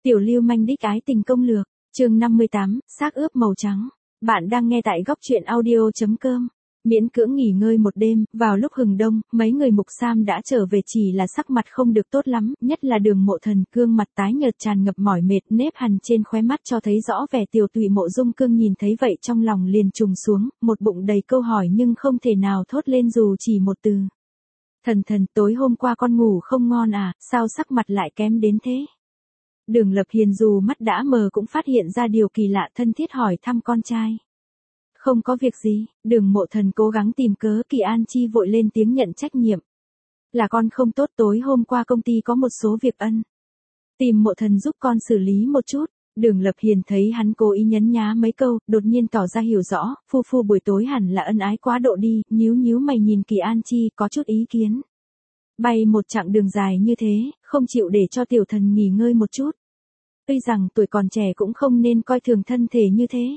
Tiểu lưu manh đích ái tình công lược, chương 58, xác ướp màu trắng. Bạn đang nghe tại góc truyện audio.com. Miễn cưỡng nghỉ ngơi một đêm, vào lúc hừng đông, mấy người mục sam đã trở về, chỉ là sắc mặt không được tốt lắm, nhất là Đường Mộ Thần, gương mặt tái nhợt tràn ngập mỏi mệt, nếp hằn trên khóe mắt cho thấy rõ vẻ tiều tụy. Mộ Dung Cương nhìn thấy vậy trong lòng liền trùng xuống, một bụng đầy câu hỏi nhưng không thể nào thốt lên dù chỉ một từ. Thần, tối hôm qua con ngủ không ngon à, sao sắc mặt lại kém đến thế? Đường Lập Hiền dù mắt đã mờ cũng phát hiện ra điều kỳ lạ, thân thiết hỏi thăm con trai. Không có việc gì, Đường Mộ Thần cố gắng tìm cớ. Kỳ An Chi vội lên tiếng nhận trách nhiệm. Là con không tốt, tối hôm qua công ty có một số việc ân. Tìm Mộ Thần giúp con xử lý một chút. Đường Lập Hiền thấy hắn cố ý nhấn nhá mấy câu, đột nhiên tỏ ra hiểu rõ, phu buổi tối hẳn là ân ái quá độ đi, nhíu mày nhìn Kỳ An Chi có chút ý kiến. Bay một chặng đường dài như thế, không chịu để cho tiểu thần nghỉ ngơi một chút. Tuy rằng tuổi còn trẻ cũng không nên coi thường thân thể như thế.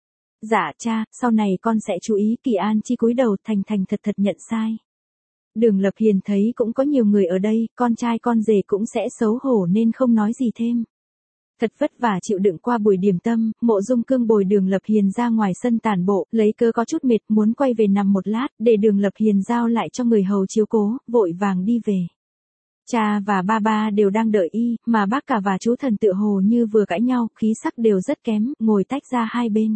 Dạ cha, sau này con sẽ chú ý. Kỳ An Chi cúi đầu thành thật nhận sai. Đường Lập Hiền thấy cũng có nhiều người ở đây, con trai con rể cũng sẽ xấu hổ nên không nói gì thêm. Thật vất vả chịu đựng qua buổi điểm tâm, Mộ Dung Cương bồi Đường Lập Hiền ra ngoài sân tản bộ, lấy cớ có chút mệt muốn quay về nằm một lát, để Đường Lập Hiền giao lại cho người hầu chiếu cố, vội vàng đi về. Cha và ba đều đang đợi y, mà bác cả và chú Thần tựa hồ như vừa cãi nhau, khí sắc đều rất kém, ngồi tách ra hai bên.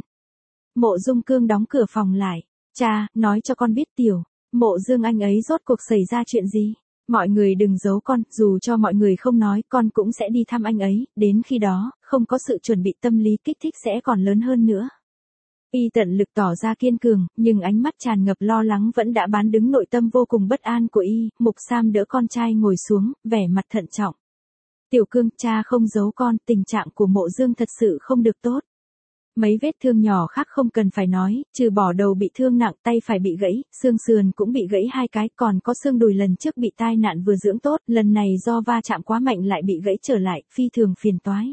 Mộ Dung Cương đóng cửa phòng lại. Cha, nói cho con biết tiểu Mộ Dương anh ấy rốt cuộc xảy ra chuyện gì? Mọi người đừng giấu con, dù cho mọi người không nói, con cũng sẽ đi thăm anh ấy, đến khi đó, không có sự chuẩn bị tâm lý kích thích sẽ còn lớn hơn nữa. Y tận lực tỏ ra kiên cường, nhưng ánh mắt tràn ngập lo lắng vẫn đã bán đứng nội tâm vô cùng bất an của y. Mục Sam đỡ con trai ngồi xuống, vẻ mặt thận trọng. Tiểu Cương, cha không giấu con, tình trạng của Mộ Dương thật sự không được tốt. Mấy vết thương nhỏ khác không cần phải nói, trừ bỏ đầu bị thương nặng, tay phải bị gãy, xương sườn cũng bị gãy hai cái, còn có xương đùi lần trước bị tai nạn vừa dưỡng tốt, lần này do va chạm quá mạnh lại bị gãy trở lại, phi thường phiền toái.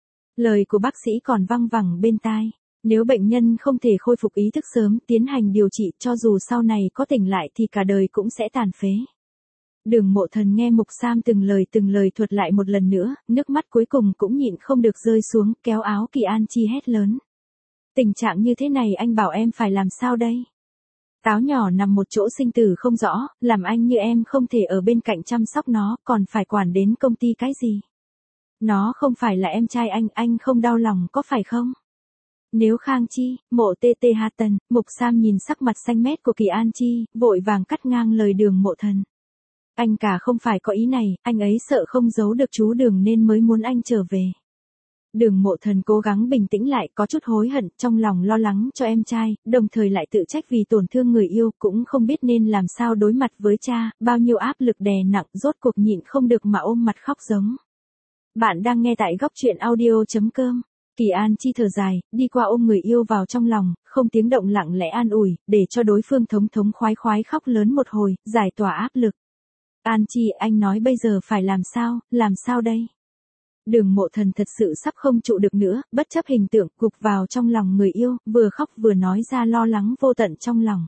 Lời của bác sĩ còn văng vẳng bên tai. Nếu bệnh nhân không thể khôi phục ý thức sớm, tiến hành điều trị, cho dù sau này có tỉnh lại thì cả đời cũng sẽ tàn phế. Đường Mộ Thần nghe Mục Sam từng lời thuật lại một lần nữa, nước mắt cuối cùng cũng nhịn không được rơi xuống, kéo áo Kỳ An Chi hét lớn. Tình trạng như thế này anh bảo em phải làm sao đây? Táo nhỏ nằm một chỗ sinh tử không rõ, làm anh như em không thể ở bên cạnh chăm sóc nó, còn phải quản đến công ty cái gì? Nó không phải là em trai anh không đau lòng có phải không? Nếu Khang Chi, Mộ Tần, Mục Sam nhìn sắc mặt xanh mét của Kỳ An Chi, vội vàng cắt ngang lời Đường Mộ Thần. Anh cả không phải có ý này, anh ấy sợ không giấu được chú Đường nên mới muốn anh trở về. Đường Mộ Thần cố gắng bình tĩnh lại, có chút hối hận, trong lòng lo lắng cho em trai, đồng thời lại tự trách vì tổn thương người yêu, cũng không biết nên làm sao đối mặt với cha, bao nhiêu áp lực đè nặng, rốt cuộc nhịn không được mà ôm mặt khóc giống. Bạn đang nghe tại góc truyện audio.com. Kỳ An Chi thở dài, đi qua ôm người yêu vào trong lòng, không tiếng động lặng lẽ an ủi, để cho đối phương thống khoái khóc lớn một hồi, giải tỏa áp lực. An Chi, anh nói bây giờ phải làm sao đây? Đường Mộ Thần thật sự sắp không trụ được nữa, bất chấp hình tượng, gục vào trong lòng người yêu, vừa khóc vừa nói ra lo lắng vô tận trong lòng.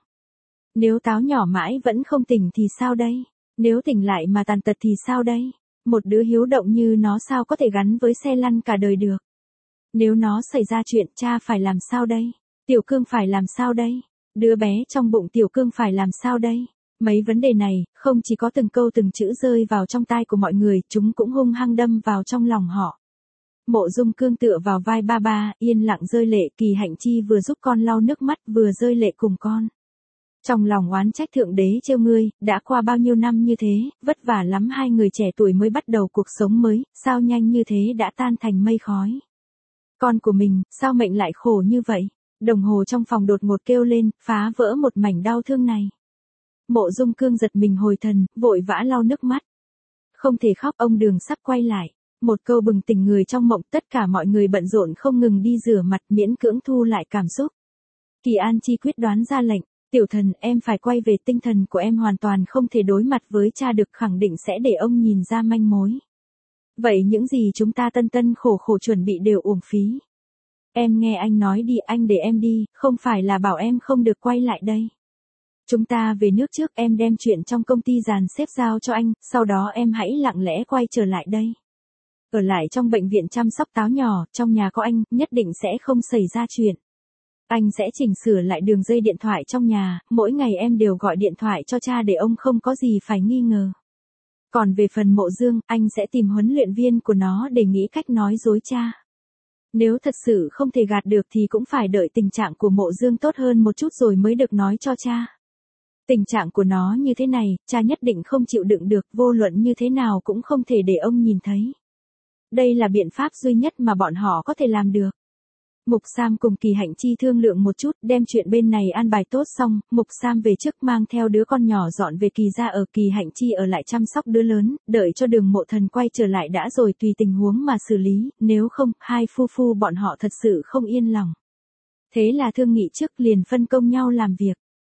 Nếu táo nhỏ mãi vẫn không tỉnh thì sao đây? Nếu tỉnh lại mà tàn tật thì sao đây? Một đứa hiếu động như nó sao có thể gắn với xe lăn cả đời được? Nếu nó xảy ra chuyện, cha phải làm sao đây? Tiểu Cương phải làm sao đây? Đứa bé trong bụng Tiểu Cương phải làm sao đây? Mấy vấn đề này, không chỉ có từng câu từng chữ rơi vào trong tai của mọi người, chúng cũng hung hăng đâm vào trong lòng họ. Mộ Dung Cương tựa vào vai ba, yên lặng rơi lệ. Kỳ Hạnh Chi vừa giúp con lau nước mắt, vừa rơi lệ cùng con. Trong lòng oán trách thượng đế trêu ngươi, đã qua bao nhiêu năm như thế, vất vả lắm hai người trẻ tuổi mới bắt đầu cuộc sống mới, sao nhanh như thế đã tan thành mây khói. Con của mình, sao mệnh lại khổ như vậy? Đồng hồ trong phòng đột ngột kêu lên, phá vỡ một mảnh đau thương này. Mộ Dung Cương giật mình hồi thần, vội vã lau nước mắt. Không thể khóc, ông Đường sắp quay lại. Một câu bừng tỉnh người trong mộng, tất cả mọi người bận rộn không ngừng đi rửa mặt, miễn cưỡng thu lại cảm xúc. Kỳ An Chi quyết đoán ra lệnh, Tiểu Thần, em phải quay về, tinh thần của em hoàn toàn không thể đối mặt với cha được, khẳng định sẽ để ông nhìn ra manh mối. Vậy những gì chúng ta tân khổ chuẩn bị đều uổng phí. Em nghe anh nói đi, anh để em đi, không phải là bảo em không được quay lại đây. Chúng ta về nước trước, em đem chuyện trong công ty dàn xếp giao cho anh, sau đó em hãy lặng lẽ quay trở lại đây. Ở lại trong bệnh viện chăm sóc táo nhỏ, trong nhà có anh, nhất định sẽ không xảy ra chuyện. Anh sẽ chỉnh sửa lại đường dây điện thoại trong nhà, mỗi ngày em đều gọi điện thoại cho cha để ông không có gì phải nghi ngờ. Còn về phần Mộ Dương, anh sẽ tìm huấn luyện viên của nó để nghĩ cách nói dối cha. Nếu thật sự không thể gạt được thì cũng phải đợi tình trạng của Mộ Dương tốt hơn một chút rồi mới được nói cho cha. Tình trạng của nó như thế này, cha nhất định không chịu đựng được, vô luận như thế nào cũng không thể để ông nhìn thấy. Đây là biện pháp duy nhất mà bọn họ có thể làm được. Mục Sam cùng Kỳ Hạnh Chi thương lượng một chút, đem chuyện bên này an bài tốt xong, Mục Sam về trước mang theo đứa con nhỏ dọn về Kỳ gia, ở Kỳ Hạnh Chi ở lại chăm sóc đứa lớn, đợi cho Đường Mộ Thần quay trở lại đã rồi tùy tình huống mà xử lý, nếu không, hai phu phu bọn họ thật sự không yên lòng. Thế là thương nghị trước liền phân công nhau làm việc.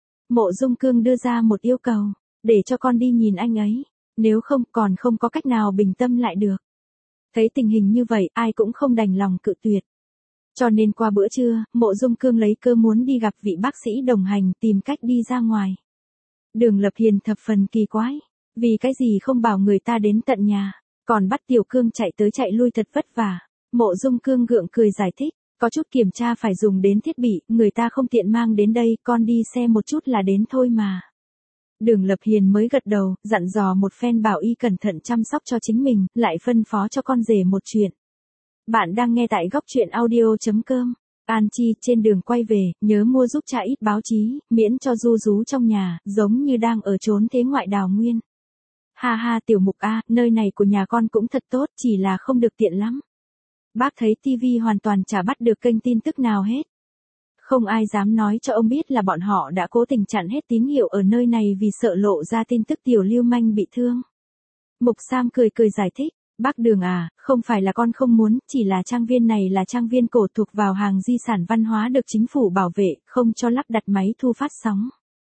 Mộ Dung Cương đưa ra một yêu cầu, để cho con đi nhìn anh ấy, nếu không còn không có cách nào bình tâm lại được. Thấy tình hình như vậy, ai cũng không đành lòng cự tuyệt. Cho nên qua bữa trưa, Mộ Dung Cương lấy cơ muốn đi gặp vị bác sĩ đồng hành, tìm cách đi ra ngoài. Đường Lập Hiền thập phần kỳ quái, vì cái gì không bảo người ta đến tận nhà, còn bắt Tiểu Cương chạy tới chạy lui thật vất vả. Mộ Dung Cương gượng cười giải thích, có chút kiểm tra phải dùng đến thiết bị, người ta không tiện mang đến đây, con đi xe một chút là đến thôi mà. Đường Lập Hiền mới gật đầu, dặn dò một phen bảo y cẩn thận chăm sóc cho chính mình, lại phân phó cho con rể một chuyện. Bạn đang nghe tại góc truyện audio.com. An Chi trên đường quay về, nhớ mua giúp cha ít báo chí, miễn cho ru rú trong nhà, giống như đang ở chốn thế ngoại đào nguyên. Ha ha Tiểu Mục a, nơi này của nhà con cũng thật tốt, chỉ là không được tiện lắm. Bác thấy tivi hoàn toàn chả bắt được kênh tin tức nào hết. Không ai dám nói cho ông biết là bọn họ đã cố tình chặn hết tín hiệu ở nơi này vì sợ lộ ra tin tức Tiểu Lưu Manh bị thương. Mục Sam cười cười giải thích. Bác Đường à, không phải là con không muốn, chỉ là trang viên này là trang viên cổ thuộc vào hàng di sản văn hóa được chính phủ bảo vệ, không cho lắp đặt máy thu phát sóng.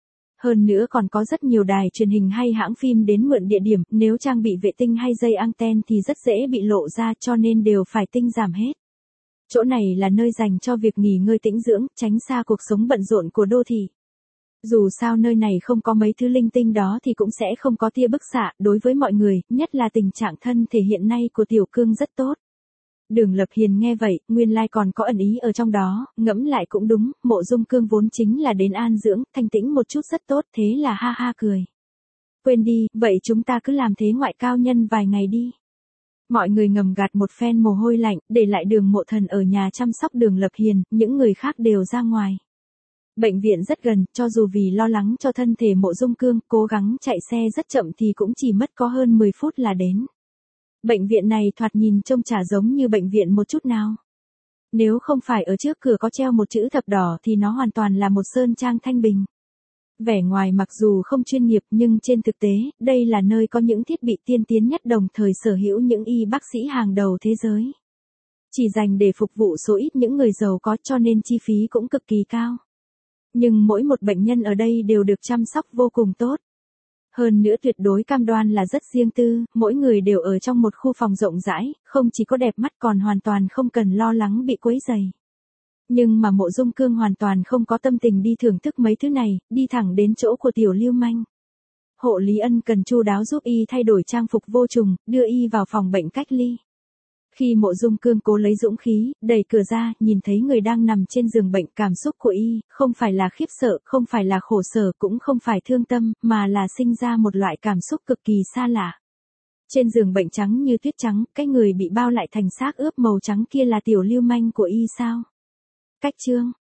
Hơn nữa còn có rất nhiều đài truyền hình hay hãng phim đến mượn địa điểm, nếu trang bị vệ tinh hay dây anten thì rất dễ bị lộ ra, cho nên đều phải tinh giảm hết. Chỗ này là nơi dành cho việc nghỉ ngơi tĩnh dưỡng, tránh xa cuộc sống bận rộn của đô thị. Dù sao nơi này không có mấy thứ linh tinh đó thì cũng sẽ không có tia bức xạ, đối với mọi người, nhất là tình trạng thân thể hiện nay của Tiểu Cương rất tốt. Đường Lập Hiền nghe vậy, nguyên lai còn có ẩn ý ở trong đó, ngẫm lại cũng đúng, Mộ Dung Cương vốn chính là đến an dưỡng, thanh tĩnh một chút rất tốt, thế là ha ha cười. Quên đi, vậy chúng ta cứ làm thế ngoại cao nhân vài ngày đi. Mọi người ngầm gạt một phen mồ hôi lạnh, để lại Đường Mộ Thần ở nhà chăm sóc Đường Lập Hiền, những người khác đều ra ngoài. Bệnh viện rất gần, cho dù vì lo lắng cho thân thể Mộ Dung Cương, cố gắng chạy xe rất chậm thì cũng chỉ mất có hơn 10 phút là đến. Bệnh viện này thoạt nhìn trông chả giống như bệnh viện một chút nào. Nếu không phải ở trước cửa có treo một chữ thập đỏ thì nó hoàn toàn là một sơn trang thanh bình. Vẻ ngoài mặc dù không chuyên nghiệp nhưng trên thực tế, đây là nơi có những thiết bị tiên tiến nhất đồng thời sở hữu những y bác sĩ hàng đầu thế giới. Chỉ dành để phục vụ số ít những người giàu có cho nên chi phí cũng cực kỳ cao. Nhưng mỗi một bệnh nhân ở đây đều được chăm sóc vô cùng tốt. Hơn nữa tuyệt đối cam đoan là rất riêng tư, mỗi người đều ở trong một khu phòng rộng rãi, không chỉ có đẹp mắt còn hoàn toàn không cần lo lắng bị quấy rầy. Nhưng mà Mộ Dung Cương hoàn toàn không có tâm tình đi thưởng thức mấy thứ này, đi thẳng đến chỗ của Tiểu Lưu Manh. Hộ lý ân cần chu đáo giúp y thay đổi trang phục vô trùng, đưa y vào phòng bệnh cách ly. Khi Mộ Dung Cương cố lấy dũng khí, đẩy cửa ra, nhìn thấy người đang nằm trên giường bệnh, cảm xúc của y, không phải là khiếp sợ, không phải là khổ sở, cũng không phải thương tâm, mà là sinh ra một loại cảm xúc cực kỳ xa lạ. Trên giường bệnh trắng như tuyết trắng, cái người bị bao lại thành xác ướp màu trắng kia là Tiểu Lưu Manh của y sao? Cách chương